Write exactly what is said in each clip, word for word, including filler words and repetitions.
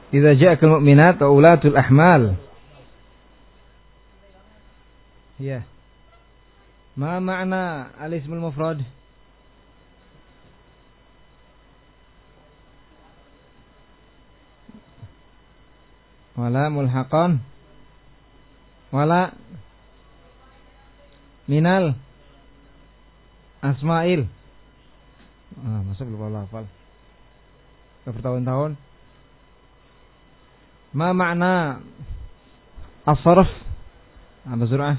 Idza ja'akal mu'minat wa ulatul ahmal. Ya. Ma makna al-ismul mufrad? Wala mulhaqan. Wala minal asma'il. Ah, masa belum hafal. Sudah bertahun-tahun. Ma makna as-sarf? Apa surah?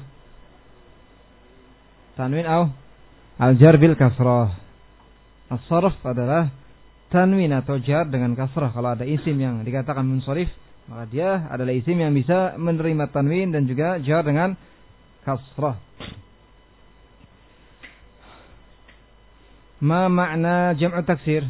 Tanwin au al-jar bil kasrah. As-sarf adalah tanwin atau jar dengan kasrah. Kalau ada isim yang dikatakan munsharif, maka dia adalah isim yang bisa menerima tanwin dan juga jar dengan kasrah. Ma makna jam'u taksir?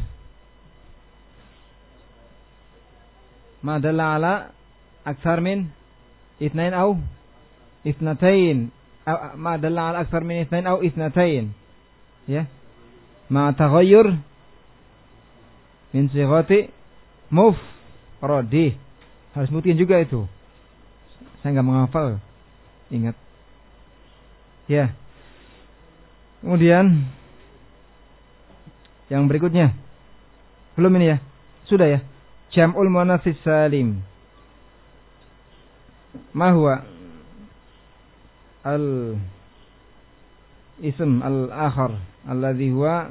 Ma dalla ala akthar min ithnain au ithnatain. Ma dalla ala akthar min ithnain au ithnatain. Ya. Ma taghayyur min sighati mufradih. Harus mungkin juga itu. Saya enggak menghafal. Ingat. Ya. Kemudian yang berikutnya. Belum ini ya? Sudah ya? Jam'ul muannats salim. Ma huwa al ism al-akhar alladhi huwa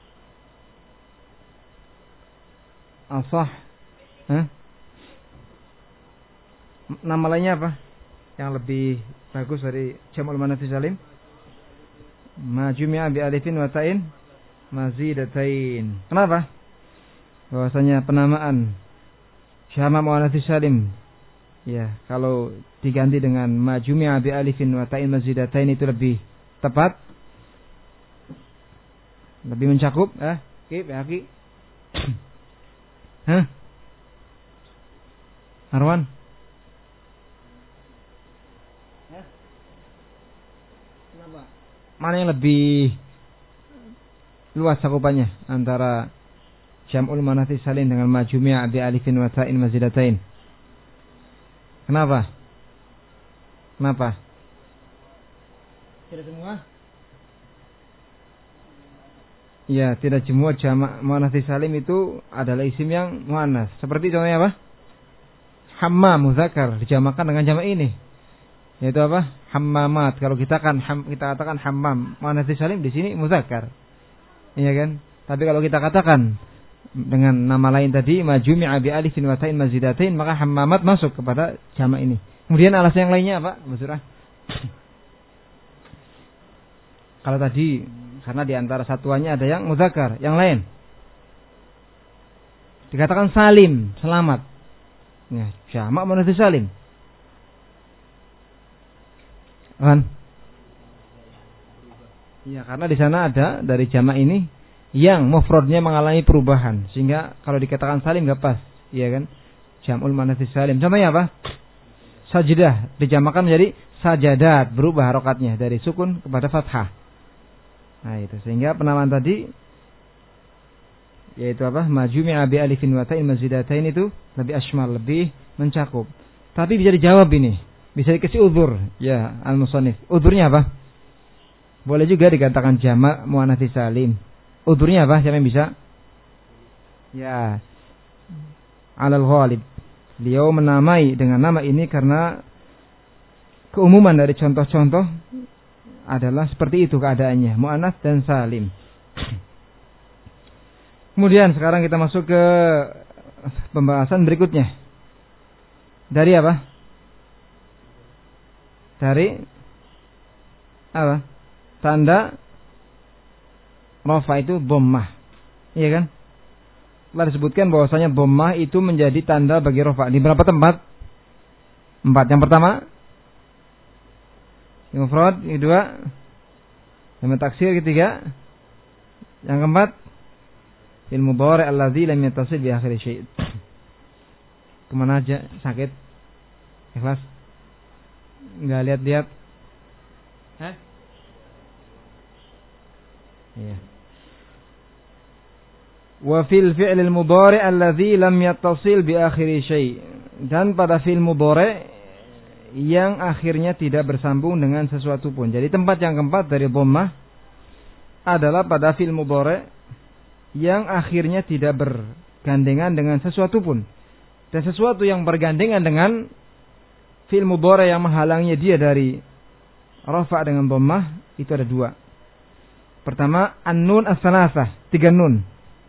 asah. Hah? Nama lainnya apa? Yang lebih bagus dari jam'ul muannats salim? Ma jumi'a bi alifin wa ta'in mazidatain. Kenapa? Bahwasanya penamaan jamak muannats salim, ya, kalau diganti dengan ma jumi'a bi alifin wa ta'in mazidatain itu lebih tepat, lebih mencakup. Eh, Ki, Ki. Hah? Arwan? Hah? Kenapa? Mana yang lebih luas cakupannya antara jam'ul muannats salim dengan ma jumi'a bi alifin wa ta'in mazidatain? Kenapa? Kenapa? Tidak semua? Ya, tidak semua jamak muannats salim itu adalah isim yang muannas. Seperti contohnya apa? Hammam muzakkar dijamakan dengan jamak ini. Yaitu apa? Hammamat. Kalau kita kan kita katakan hammam muannats salim, di sini muzakkar. Iya kan? Tapi kalau kita katakan dengan nama lain tadi ma jumi'a bi alifin wa ta'in mazidatain, maka hammamat masuk kepada jamak ini. Kemudian alasan yang lainnya apa, Bu Surah? Kalau tadi karena di antara satuannya ada yang muzakkar, yang lain dikatakan salim, selamat. Ya, jamak muannats salim. Kan? Ya, karena di sana ada dari jamak ini yang mufradnya mengalami perubahan, sehingga kalau dikatakan salim enggak pas, iya kan? Jam'ul muannats salim. Contohnya apa? Sajdah dijamakan menjadi sajadat, berubah harokatnya dari sukun kepada fathah. Nah, itu sehingga penamaan tadi yaitu apa? Majumi'a bi alifin wa ta'in mazidatain itu lebih asmal, lebih mencakup. Tapi bisa dijawab ini, bisa dikasih udzur, ya, al-musannif. Udzurnya apa? Boleh juga dikatakan jamak muannats salim. Udzurnya apa? Siapa yang bisa? Ya, alal ghalib. Beliau menamai dengan nama ini karena keumuman dari contoh-contoh adalah seperti itu keadaannya, muannats dan salim. Kemudian sekarang kita masuk ke pembahasan berikutnya. Dari apa? Dari apa? Tanda rafa itu dhammah. Iya kan? Telah disebutkan bahwasanya dhammah itu menjadi tanda bagi rafa di berapa tempat? Empat. Yang pertama yang mufrad, yang kedua yang taksir, ketiga yang keempat fil mudhari' alladzi lam yattasil bi akhir syai'. Kemana aja? Sakit? Ikhlas? Enggak lihat-lihat? Hah? Iya. Wa fil fi'lil mudhari' alladhi lam yattasil bi akhiri syai'. Dan pada fi'il mudhari' yang akhirnya tidak bersambung dengan sesuatu pun. Jadi tempat yang keempat dari dhammah adalah pada fi'il mudhari' yang akhirnya tidak bergandengan dengan sesuatu pun. Dan sesuatu yang bergandengan dengan fi'il mudhari' yang menghalangnya dia dari rafa' dengan dhammah itu ada dua. Pertama, an-nun as-salasah, tiga nun.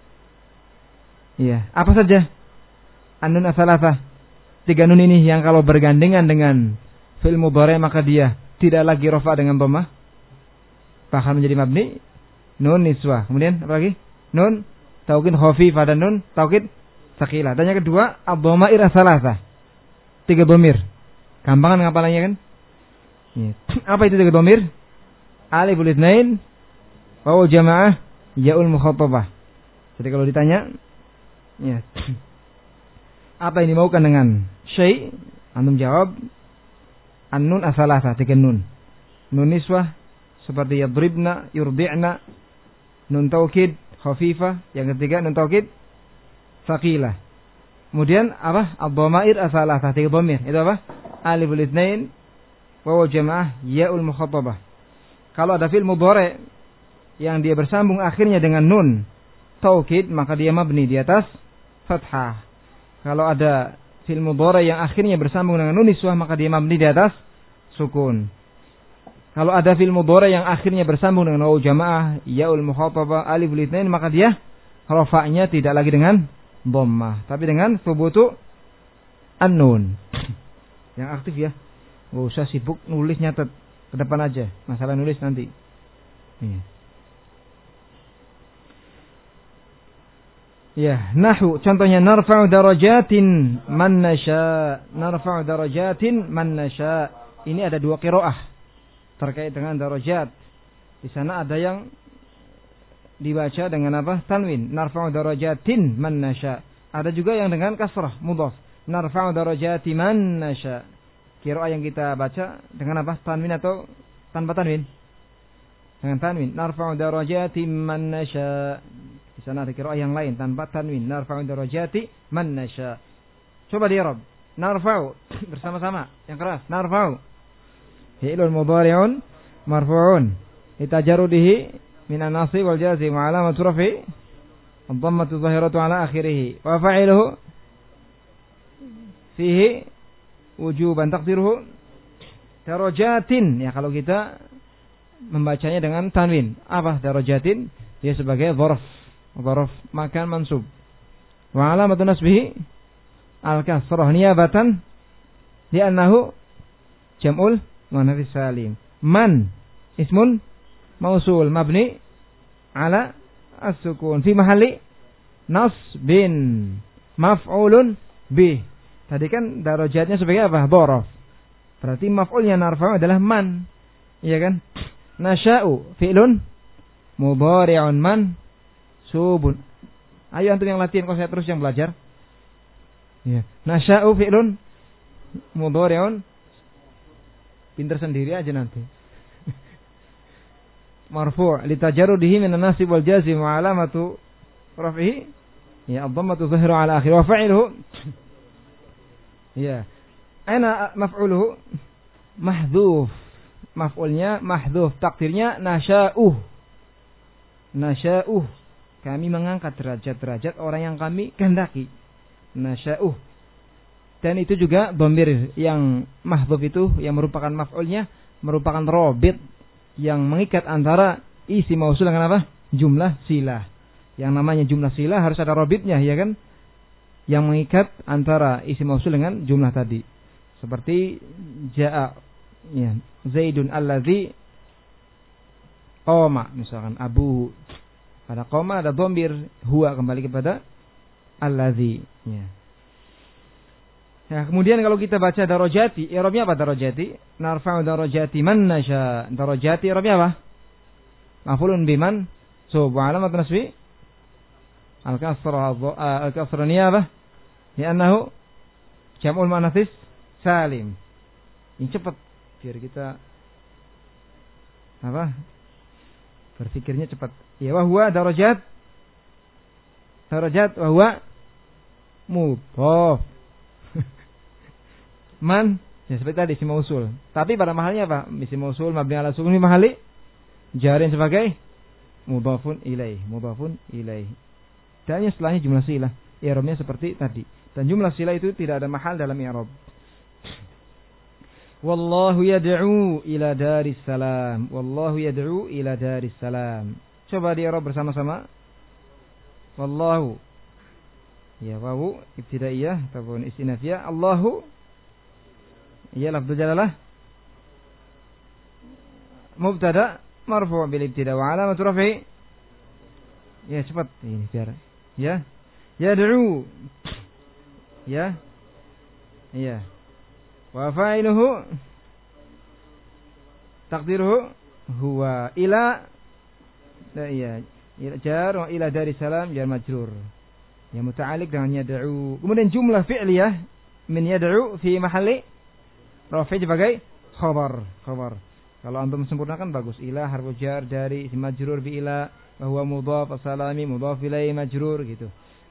Iya, apa saja? An-nun as-salasah, tiga nun ini yang kalau bergandengan dengan fi'il mudhari' maka dia tidak lagi rafa' dengan dhammah, bahkan menjadi mabni. Nun niswah. Kemudian apa lagi? Nun taukid khafifah dan nun taukid tsaqilah. Dan yang kedua, ad-dhamair as-salasah. Tiga dhamir. Gampang kan ngapalannya kan? Ya. Apa itu tiga dhamir? Aliful itsnain, wawu jamaah, yaul mukhatabah. Jadi kalau ditanya, ya. Apa yang dimaukan dengan syai'? Antum jawab an-nun as-salasah, tiga nun. Nun niswah seperti yadribna, yurdi'na. Nun taukid khafifah, yang ketiga nun taukid tsaqilah. Kemudian apa? Ad-dhamair as-salasah, tiga dhamir. Itu apa? Aliful itsnain, wawu jamaah, yaul mukhatabah. Kalau ada fi'il mudhari' yang dia bersambung akhirnya dengan nun taukid, maka dia mabni di atas fathah. Kalau ada fi'il mudhari' yang akhirnya bersambung dengan nun niswah, maka dia mabni di atas sukun. Kalau ada fi'il mudhari' yang akhirnya bersambung dengan wawu jamaah, yaul mukhatabah, aliful itsnain, maka dia rafa'nya tidak lagi dengan dhammah, tapi dengan thubutu an-nun. Yang aktif ya. Enggak usah sibuk nulis nyatet, ke depan aja. Masalah nulis nanti. Iya. Ya, nahwu contohnya narfa'u darajatin man nasya. Narfa'u darajatin man nasya. Ini ada dua qiraah terkait dengan darajat. Di sana ada yang dibaca dengan apa? Tanwin. Narfa'u darajatin man nasya. Ada juga yang dengan kasrah mudhaf. Narfa'u darajati man nasya. Qiraah yang kita baca dengan apa? Tanwin atau tanpa tanwin? Dengan tanwin. Narfa'u darajati man nasya. Di sana ada qiraah yang lain tanpa tanwin. Narfa'u darajati man nasya. Coba di i'rab. Narfa'u bersama-sama yang keras. Narfa'u fi'lun mudhari'un marfu'un litajarrudihi minan nasib wal jazm wa alamatu raf'i ad-dhammatu dhahiratu ala akhirih wa fa'iluhu fihi wujuban taqdiruhu darajatin. Ya, kalau kita membacanya dengan tanwin, apa darajatin? Dia sebagai dzarf, dzarf makan mansub. Wa alamatu nasbihi al-kasrah niyabatan li'annahu jam'ul muannats salim. Man ismun mausul mabni ala as-sukun fi mahalli nasbin maf'ulun bih. Tadi kan darajatnya sebagai apa? Dzaraf. Berarti maf'ulnya narfa'u adalah man. Iya kan? Nasya'u fi'lun mudhari'un man subun. Ayo antum yang latihan, kalau saya terus yang belajar. Iya. Nasya'u fi'lun mudhari'un. Pinter sendiri aja nanti. Marfu' litajarrudihi minan nasib wal jazm wa alamatu raf'ihi ya ad-dhammatu dhahiru ala akhir wa fa'iluhu. Ya. Aina maf'uluhu? Mahdhuf. Maf'ulnya mahdhuf, takdirnya nasya'uh. Nasya'uh. Kami mengangkat derajat-derajat orang yang kami kehendaki. Nasya'uh. Dan itu juga dhamir yang mahdhuf itu yang merupakan maf'ulnya merupakan robit yang mengikat antara isi mausul dengan apa? Jumlah silah. Yang namanya jumlah silah harus ada robitnya, ya kan? Yang mengikat antara isi mausul dengan jumlah tadi. Seperti ja'a ya, Zaidun alladzi qama, misalkan Abu. Pada qama ada dhamir huwa kembali kepada alladzi, ya. Ya, kemudian kalau kita baca darajati, i'rabnya apa darajati? Narfa'u darajati man nasya. Darajati i'rabnya apa? Maf'ulun biman sub wa alamat nasbi al-kasrah al-kasrah niyabah li'annahu jam'ul muannats salim. Ini cepat biar kita apa? Berpikirnya cepat. Ya wa huwa darajat kharajat wa huwa mudhaf. Man ya seperti tadi isim mausul. Tapi pada mahalnya apa? Isim mausul mabni ala sukun fi mahali jarin sebagai mudhafun ilaih, mudhafun ilaih. Dan setelahnya jumlah silah. I'rabnya seperti tadi. Dan jumlah silah itu tidak ada mahal dalam i'rab. Wallahu yad'u ila daris salam. Wallahu yad'u ila daris salam. Coba di i'rab bersama-sama. Wallahu. Ya, wawu ibtidaiyah ataupun istinafiyah. Allahu. Ya, lafdz jalalah. Mubtada marfu' bil ibtida wa alamat raf'i. Ya, cepat ini biar. Ya. Yad'u. Ya. Iya. Wa fa'iluhu taqdiruhu huwa ila. Nah, iya. Ila jar wa ila dari salam jar majrur. Yang muta'alliq dengan yad'u. Kemudian jumlah fi'liyah min yad'u fi mahalli rafi' sebagai khabar, khabar. Kalau antum sempurnakan bagus. Ila harfu jar dari isim majrur bi ila wa huwa mudhaf as-salami mudhaf ilaihi majrur gitu.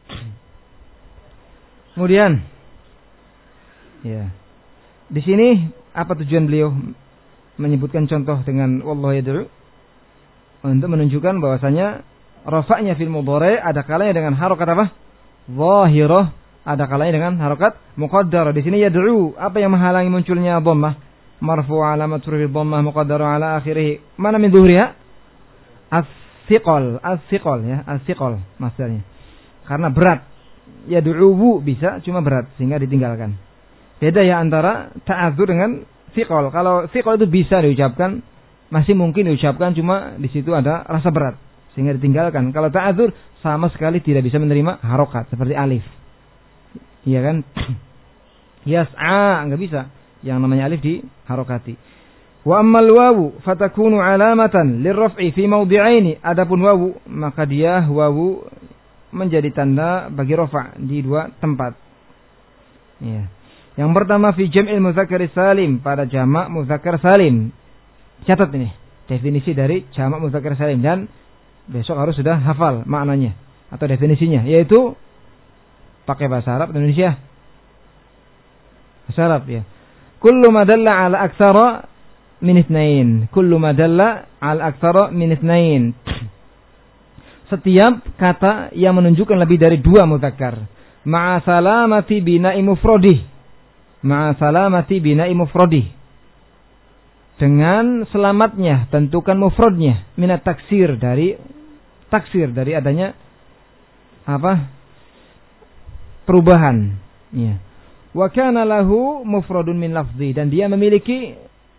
Kemudian ya. Di sini apa tujuan beliau menyebutkan contoh dengan wallahu yad'u? Untuk menunjukkan bahwasanya rafa'nya fil mudhari' ada kalanya dengan harokat apa? Zahirah, ada kalanya dengan harokat muqaddarah. Di sini yad'u, apa yang menghalangi munculnya dhammah? Marfu' alamat raf'i dhammah muqaddarah ala akhirih. Mana min dhuhriha? As-siqal, as-siqal ya, as-siqal maksudnya. Karena berat. Yad'u bisa cuma berat sehingga ditinggalkan. Beda ya antara ta'adzur dengan siqal. Kalau siqal itu bisa diucapkan, masih mungkin diucapkan, cuma di situ ada rasa berat sehingga ditinggalkan. Kalau ta'adzur sama sekali tidak bisa menerima harokat seperti alif. Iya kan? Yas'a enggak bisa. Yang namanya alif di harokati. Wa ammal wawu fatakunu alamatan lirraf'i fi mawdi'aini. Adapun wawu maka dia wawu menjadi tanda bagi rafa' di dua tempat. Iya. Yang pertama fi jam'il mudzakkar salim, pada jamak mudzakkar salim. Catat ini definisi dari jamak mudzakkar salim dan besok harus sudah hafal maknanya atau definisinya, yaitu pakai bahasa Arab Indonesia. Bahasa Arab ya. Kullu ma dalla ala aktsara min itsnain. Kullu ma dalla ala aktsara min itsnain. Setiap kata yang menunjukkan lebih dari dua mudzakkar. Ma'a salamati bina'i mufradih. Ma'a salamati bina'i mufradih. Dengan selamatnya bentukan mufradnya, minat taksir, dari taksir, dari adanya apa? Perubahan. Ya. Wa kana lahu mufradun min lafzi, dan dia memiliki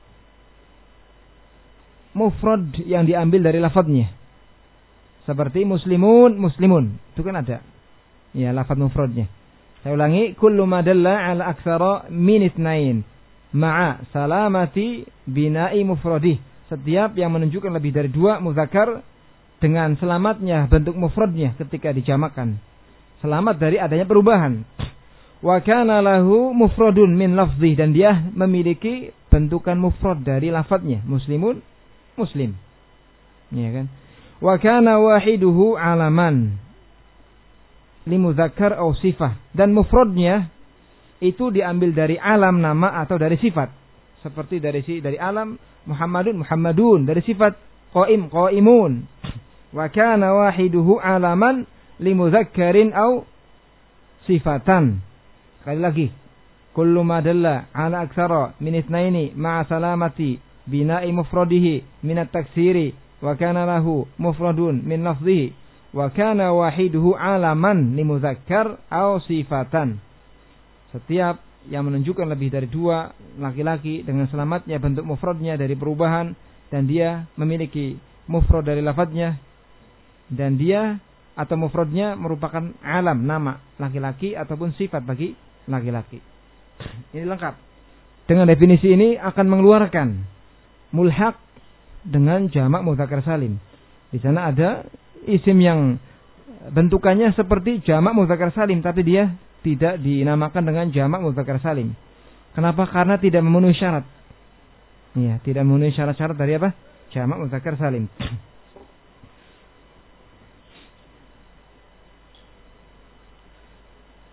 mufrad yang diambil dari lafadznya. Seperti muslimun, muslimun. Itu kan ada. Ya, lafadz mufradnya. Saya ulangi, kullu ma dalla ala aktsara min itsnain ma'a salamati bina'i mufradih. Setiap yang menunjukkan lebih dari dua muzakkar dengan selamatnya bentuk mufradnya ketika dijamakan. Selamat dari adanya perubahan. Wa kana lahu mufradun min lafzih, dan dia memiliki bentukan mufrad dari lafadznya. Muslimun, muslim. Ya kan? Wa kana wahiduhu alaman limuzakkar aw sifah, dan mufradnya itu diambil dari alam nama atau dari sifat. Seperti dari si dari alam Muhammadun Muhammadun, dari sifat qaim qaimun. Wa kana wahiduhu alaman limuzakkarin aw sifatan. Sekali lagi, kullu ma dalla ala aktsara min itsnaini ma'a salamati bina'i mufradihi min at-taksiri wa kana lahu mufradun min lafzihi wa kana wahiduhu alaman limuzakkar aw sifatan. Setiap yang menunjukkan lebih dari dua laki-laki dengan selamatnya bentuk mufradnya dari perubahan, dan dia memiliki mufrad dari lafadznya, dan dia atau mufradnya merupakan alam nama laki-laki ataupun sifat bagi laki-laki. Ini lengkap. Dengan definisi ini akan mengeluarkan mulhaq dengan jamak mudzakkar salim. Di sana ada isim yang bentukannya seperti jamak mudzakkar salim, tapi dia tidak dinamakan dengan jamak mudzakkar salim. Kenapa? Karena tidak memenuhi syarat. Iya, tidak memenuhi syarat-syarat dari apa? Jamak mudzakkar salim.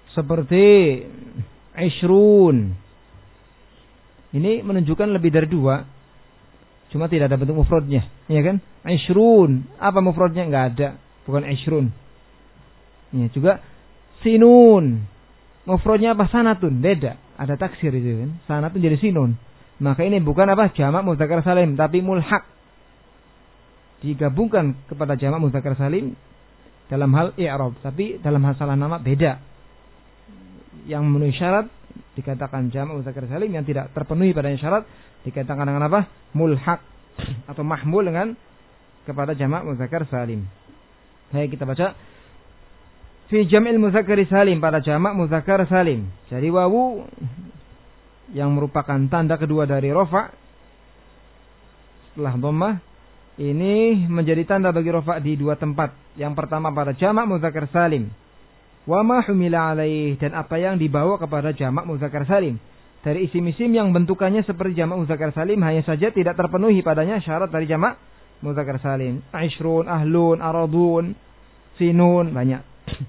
seperti ishrun. Ini menunjukkan lebih dari dua, cuma tidak ada bentuk mufradnya, ya kan? Ishrun, apa mufradnya? Enggak ada, bukan ishrun. Ya, juga sinun, mufradnya apa? Sanatun, beda, ada taksir itu kan. Sanatun jadi sinun. Maka ini bukan apa? Jamak mudzakkar salim, tapi mulhaq. Digabungkan kepada jamak mudzakkar salim dalam hal i'rab, tapi dalam hal salah nama beda. Yang memenuhi syarat dikatakan jamak mudzakkar salim, yang tidak terpenuhi padanya syarat dikatakan dengan apa? Mulhaq atau mahmul dengan kepada jamak mudzakkar salim. Baik, kita baca fi jam'il mudzakkar salim, pada jamak mudzakkar salim. Jadi wawu yang merupakan tanda kedua dari rafa setelah dhammah ini menjadi tanda bagi rafa di dua tempat. Yang pertama pada jamak mudzakkar salim. Wa ma humila alaih, dan apa yang dibawa kepada jamak mudzakkar salim dari isim-isim yang bentukannya seperti jamak mudzakkar salim, hanya saja tidak terpenuhi padanya syarat dari jamak mudzakkar salim. Ishrun, ahlun, aradun, sinun, banyak.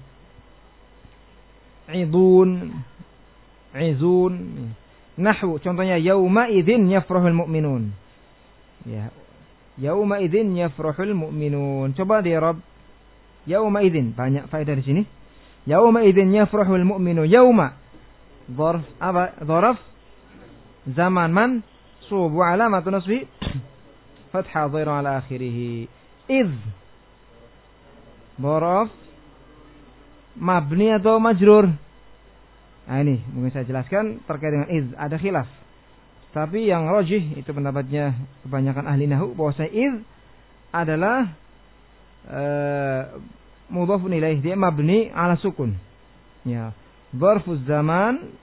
Idun, izun. Nahwu, contohnya yauma idzin yafrahul mu'minun. Ya. Yauma idzin yafrahul mu'minun. Coba di Arab. Yauma idzin, banyak faedah di sini. Yauma idzin yafrahul mu'minu. Yauma dzarf apa? Dzaraf zaman man subu alamatu nasbi fathah dhahira ala akhirih. Idz dzaraf mabni atau majrur. Nah ini mungkin saya jelaskan terkait dengan idz, ada khilaf. Tapi yang rajih itu pendapatnya kebanyakan ahli nahwu bahwa idz adalah uh, mudhafun ilaih, dia mabni ala sukun. Ya, dzarfuz zaman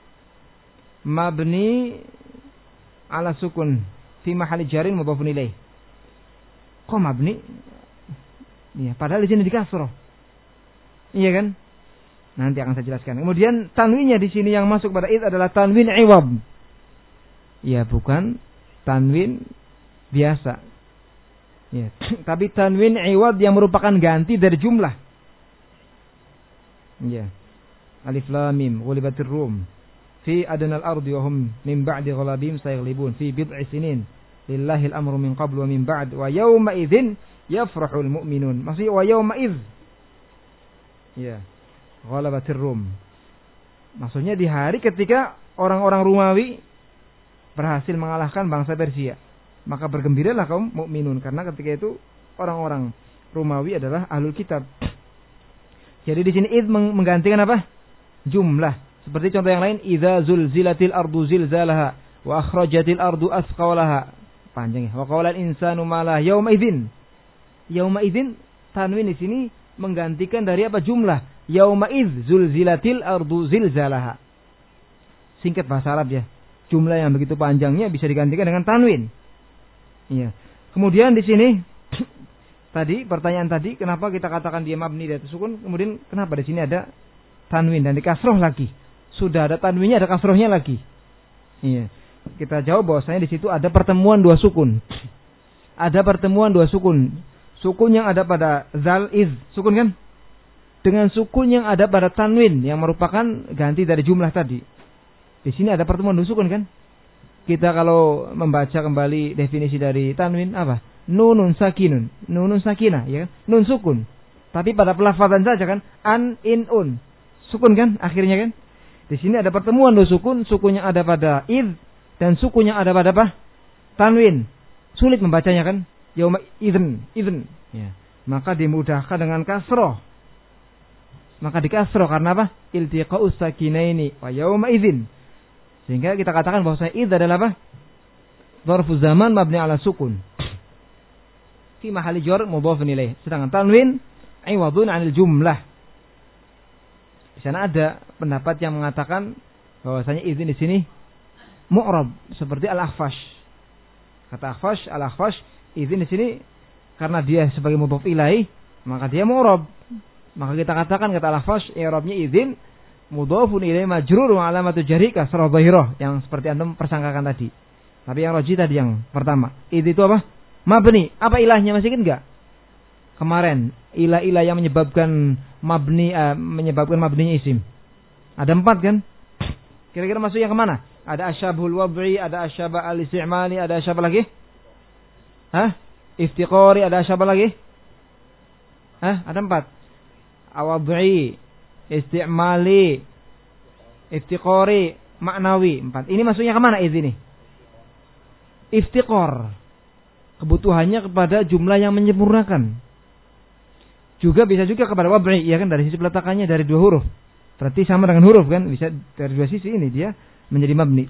mabni ala sukun fi mahali jarin mudhafun ilaih. Kok mabni? Ya, padahal di sini di kasroh. Iya kan? Nanti akan saya jelaskan. Kemudian tanwinnya di sini yang masuk pada idz adalah tanwin iwab. Ya, bukan tanwin biasa. Ya, tapi tanwin iwab yang merupakan ganti dari jumlah. Ya. Alif lam mim ghulibatir rum fi adnal ardi wa hum min ba'di ghalabihim sayaghlibun fi bid'i sinin lillahi al-amru min qablu wa min ba'd wa yawma idzin yafrahul mu'minun. Maksudnya wa yawma idz. Ya. Ghalabatir rum. Maksudnya di hari ketika orang-orang Romawi berhasil mengalahkan bangsa Persia, maka bergembiralah kaum mukminun, karena ketika itu orang-orang Romawi adalah ahlul kitab. Jadi di sini id menggantikan apa? Jumlah. Seperti contoh yang lain, idza zulzilatil ardu zilzalaha wa akhrajatil ardu athqalaha. Panjang ya. Wa qala al-insanu ma la yauma idzin. Yauma idzin tanwin di sini menggantikan dari apa? Jumlah. Yauma idz zulzilatil ardu zilzalaha. Singkat bahasa Arab ya. Jumlah yang begitu panjangnya bisa digantikan dengan tanwin. Iya. Kemudian di sini tadi pertanyaan tadi, kenapa kita katakan dia mabni dari sukun, kemudian kenapa di sini ada tanwin dan di kasroh lagi? Sudah ada tanwinnya, ada kasrohnya lagi. Iya. Kita jawab bahwasanya di situ ada pertemuan dua sukun. Ada pertemuan dua sukun. Sukun yang ada pada zal iz, sukun kan? Dengan sukun yang ada pada tanwin yang merupakan ganti dari jumlah tadi. Di sini ada pertemuan dua sukun kan? Kita kalau membaca kembali definisi dari tanwin apa? Nunun sakinun, nunun sakinah, ya kan? Nun sukun. Tapi pada pelafazan saja kan, an, in, un, sukun kan? Akhirnya kan? Di sini ada pertemuan dua sukun, sukun yang ada pada id dan sukun yang ada pada apa? Tanwin. Sulit membacanya kan? Yauma idzin, idzin. Ya. Maka dimudahkan dengan kasroh. Maka di kasroh karena apa? Iltiqa'us sakinaini wa yauma idzin. Sehingga kita katakan bahwa id adalah apa? Dzarfu zaman mabni ala sukun. Fi mahali jar mudhafun ilaih. Sedangkan tanwin iwadun 'anil jumlah. Di sana ada pendapat yang mengatakan bahwasanya idzin di sini mu'rab seperti al-akhfash. Kata akhfash, al-akhfash idzin di sini karena dia sebagai mudhaf ilaih, maka dia mu'rab. Maka kita katakan kata al-akhfash i'rabnya idzin mudhafun ilaih majrur wa alamatu jarri kasrah dhahirah, yang seperti antum persangkakan tadi. Tapi yang rajih tadi yang pertama. Idz itu apa? Mabni. Apa ilahnya, masih ingat enggak? Kemarin ilah-ilah yang menyebabkan mabni uh, menyebabkan mabninya isim. Ada empat kan? Kira-kira masuk yang kemana? Ada asyabhul wad'i, ada asyabah al-isti'mali, ada asyabah lagi? Hah? Iftiqari, ada asyabah lagi? Hah? Ada empat. Awad'i, isti'mali, iftiqari, maknawi. Empat. Ini masuknya kemana iz ini? Iftiqar. Kebutuhannya kepada jumlah yang menyempurnakan. Juga bisa juga kepada wad'i, ya kan, dari sisi peletakannya dari dua huruf. Berarti sama dengan huruf kan, bisa dari dua sisi ini dia menjadi mabni.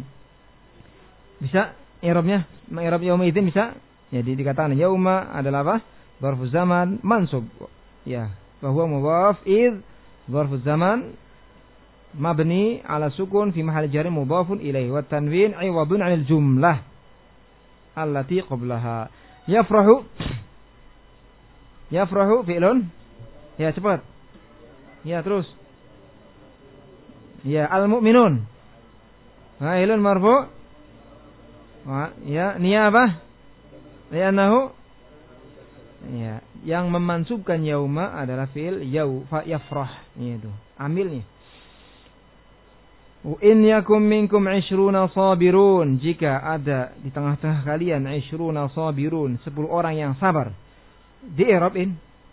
Bisa i'rabnya, i'rab yauma idzin bisa. Jadi dikatakan yauma adalah apa? Dzarfuz zaman mansub. Ya, bahwa mudhaf id dzarfuz zaman mabni ala sukun fi mahall jar mudhafun ilaihi wa tanwin 'iwadun 'anil jumlah allati qablaha. Yafrahu Yafrahu fi'lun. Ya, cepat. Ya, terus. Ya, al-mu'minun. Fa'ilun marfu'. Ya, niyabah. Li'annahu. Ya, yang memansubkan yauma adalah fi'il yau fa yafrah. Itu amilnya. In yakum minkum ishruna sabirun, jika ada di tengah-tengah kalian ishruna sabirun, sepuluh orang yang sabar. Di i'rabin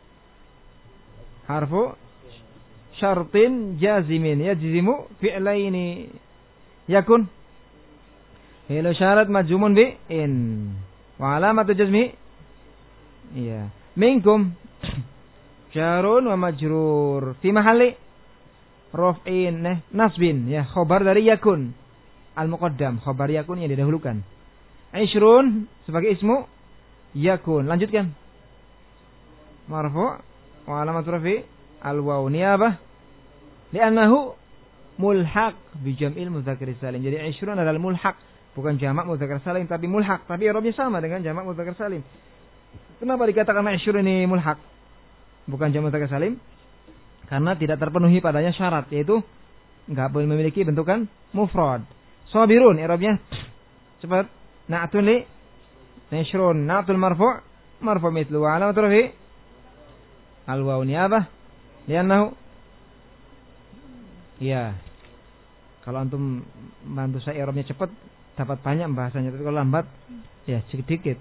harfu syartin jazimin yajzimu fi'laini yakun fi'lu syarat majzumun bi in wa alamatu jazmi iya minkum jarun wa majrur fi mahalli raf'in nah, nasbin ya khabar dari yakun al muqaddam khabar yakun yang didahulukan ishrun sebagai ismu yakun lanjutkan marfu' wa alamatu rafi al waw niyabah li'annahu mulhaq bi jam'il mudzakkar salim. Jadi ishrun adalah mulhaq, bukan jamak mudzakkar salim tapi mulhaq, tapi i'rabnya sama dengan jamak mudzakkar salim. Kenapa dikatakan ishrun ini mulhaq bukan jamak mudzakkar salim? Karena tidak terpenuhi padanya syarat, yaitu enggak boleh memiliki bentukan mufrad. Sabirun i'rabnya cepat. Na'tun li ishrun na'tul marfu' marfu' mithlu wa alamat rafi al waw niyabah li'annahu. Ya, kalau antum bantu saya i'rabnya cepat dapat banyak bahasanya, tapi kalau lambat ya sedikit.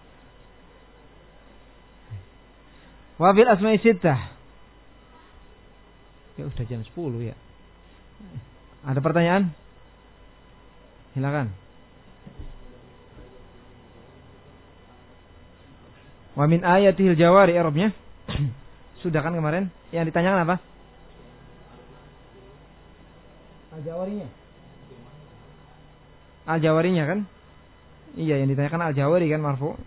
Wa bil asma'i sittah. Ya udah jam sepuluh ya. Ada pertanyaan? Silakan. Wa min ayatihil jawari i'rabnya. Sudah kan kemarin? Yang ditanyakan apa? Al-Jawarinya. Al-Jawarinya kan? Iya, yang ditanyakan Al-Jawari kan marfu.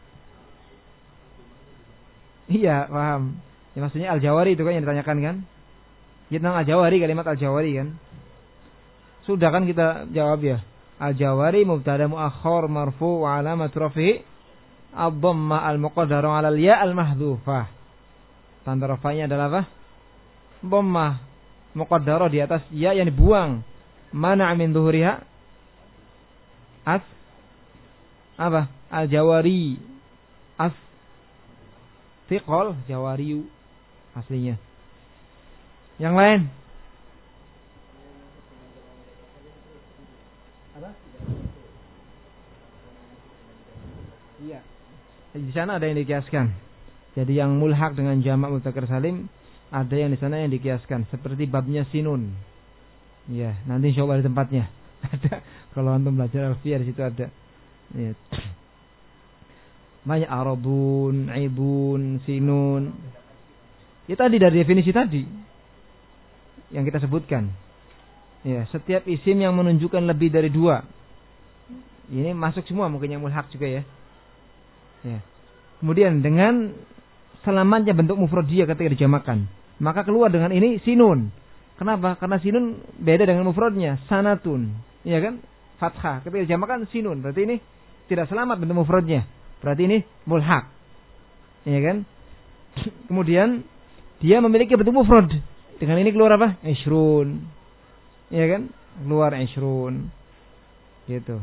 Iya, paham. Ya maksudnya Al-Jawari itu kan yang ditanyakan kan? Ya tentang Al-Jawari, kalimat Al-Jawari kan? Sudah kan kita jawab ya. Al-Jawari mubtada muakhkhar marfu wa alamatu rafihi ad-dhammah al-muqaddarah 'ala al-ya' al-mahdhufah. Tanda rafa'nya adalah apa? Dhammah muqaddarah di atas ya yang dibuang. Mana min zuhuriha as apa? Al-Jawari as thiqal jawariyu aslinya. Yang lain? Apa? Iya. Di sana ada yang dikiaskan. Jadi yang mulhaq dengan jamak mudzakkar salim ada yang di sana yang dikiaskan seperti babnya sinun. Ya, nanti insyaallah di tempatnya. Ada. Kalau antum belajar alfiyah di situ ada. Ya. Banyak arabun, aibun, sinun. Ya tadi dari definisi tadi yang kita sebutkan. Ya, setiap isim yang menunjukkan lebih dari dua. Ini masuk semua mungkin yang mulhaq juga ya. Ya. Kemudian dengan selamatnya bentuk mufradiyah ketika dijamakan, maka keluar dengan ini sinun. Kenapa? Karena sinun beda dengan mufradnya, sanatun. Iya kan? Fathah. Ketika dijamakan sinun, berarti ini tidak selamat bentuk mufradnya. Berarti ini mulhaq. Iya kan? Kemudian dia memiliki bentuk mufrad. Dengan ini keluar apa? Ishrun. Iya kan? Keluar ishrun. Gitu.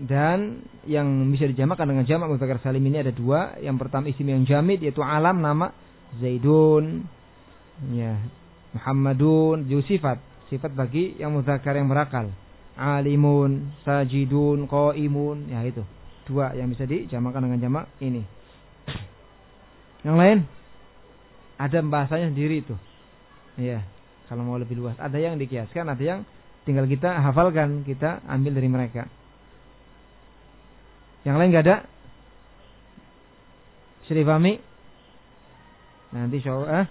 Dan yang bisa dijamakan dengan jamak mudzakkar salim ini ada dua. Yang pertama isim yang jamid yaitu alam nama Zaidun, ya, Muhammadun, itu sifat, sifat bagi yang mudzakkar yang berakal. Alimun, sajidun, qaimun, ya itu. Dua yang bisa dijamakan dengan jamak ini. Yang lain ada bahasanya sendiri itu. Ya, kalau mau lebih luas. Ada yang dikiaskan, ada yang tinggal kita hafalkan, kita ambil dari mereka. Yang lain enggak ada? Bisa dipahami? Nanti show eh?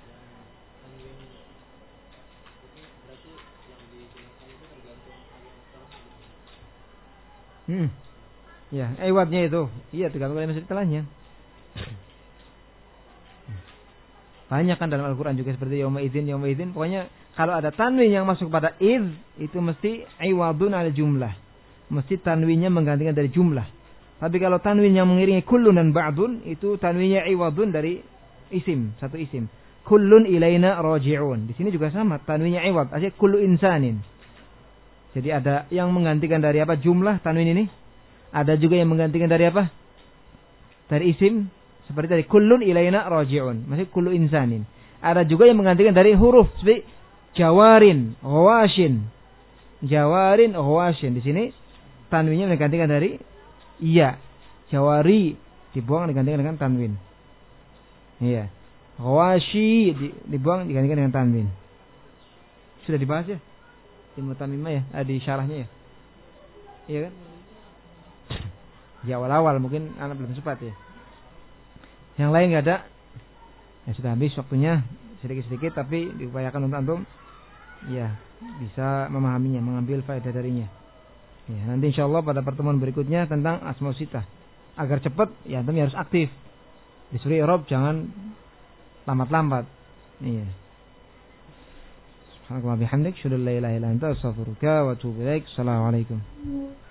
Hmm. Ya, iwadnya itu. Iya, tergantung dari masjid telahnya. Banyak kan dalam Al-Quran juga seperti yauma idzin, yauma idzin. Pokoknya kalau ada tanwin yang masuk pada idz, itu mesti iwadun al jumlah. Mesti tanwinnya menggantikan dari jumlah. Tapi kalau tanwin yang mengiringi kullun dan ba'dun, itu tanwinnya iwadun dari isim, satu isim. Kullun ilaina raji'un. Di sini juga sama, tanwinnya iwad, artinya kullu insanin. Jadi ada yang menggantikan dari apa? Jumlah tanwin ini. Ada juga yang menggantikan dari apa? Dari isim, seperti tadi kullun ilaina raji'un, maksudnya kullu insanin. Ada juga yang menggantikan dari huruf, seperti jawarin, ghawashin. Jawarin, ghawashin. Di sini tanwinnya menggantikan dari iya, jawari dibuang digantikan dengan tanwin. Iya. Ghawashi dibuang digantikan dengan tanwin. Sudah dibahas ya? Di mutamimah ya, eh, di syarahnya ya. Iya kan? Di awal-awal mungkin anak belum sempat ya. Yang lain enggak ada? Ya sudah habis waktunya, sedikit-sedikit tapi diupayakan untuk antum ya bisa memahaminya, mengambil faedah darinya. Ya, nanti insyaallah pada pertemuan berikutnya tentang asmaul sittah. Agar cepat, ya antum harus aktif. Disuruh i'rab jangan lambat-lambat. Iya. Subhanallah bihamdik, syukur la ilaha illa anta, astaghfiruka wa atubu ilaik. Assalamualaikum.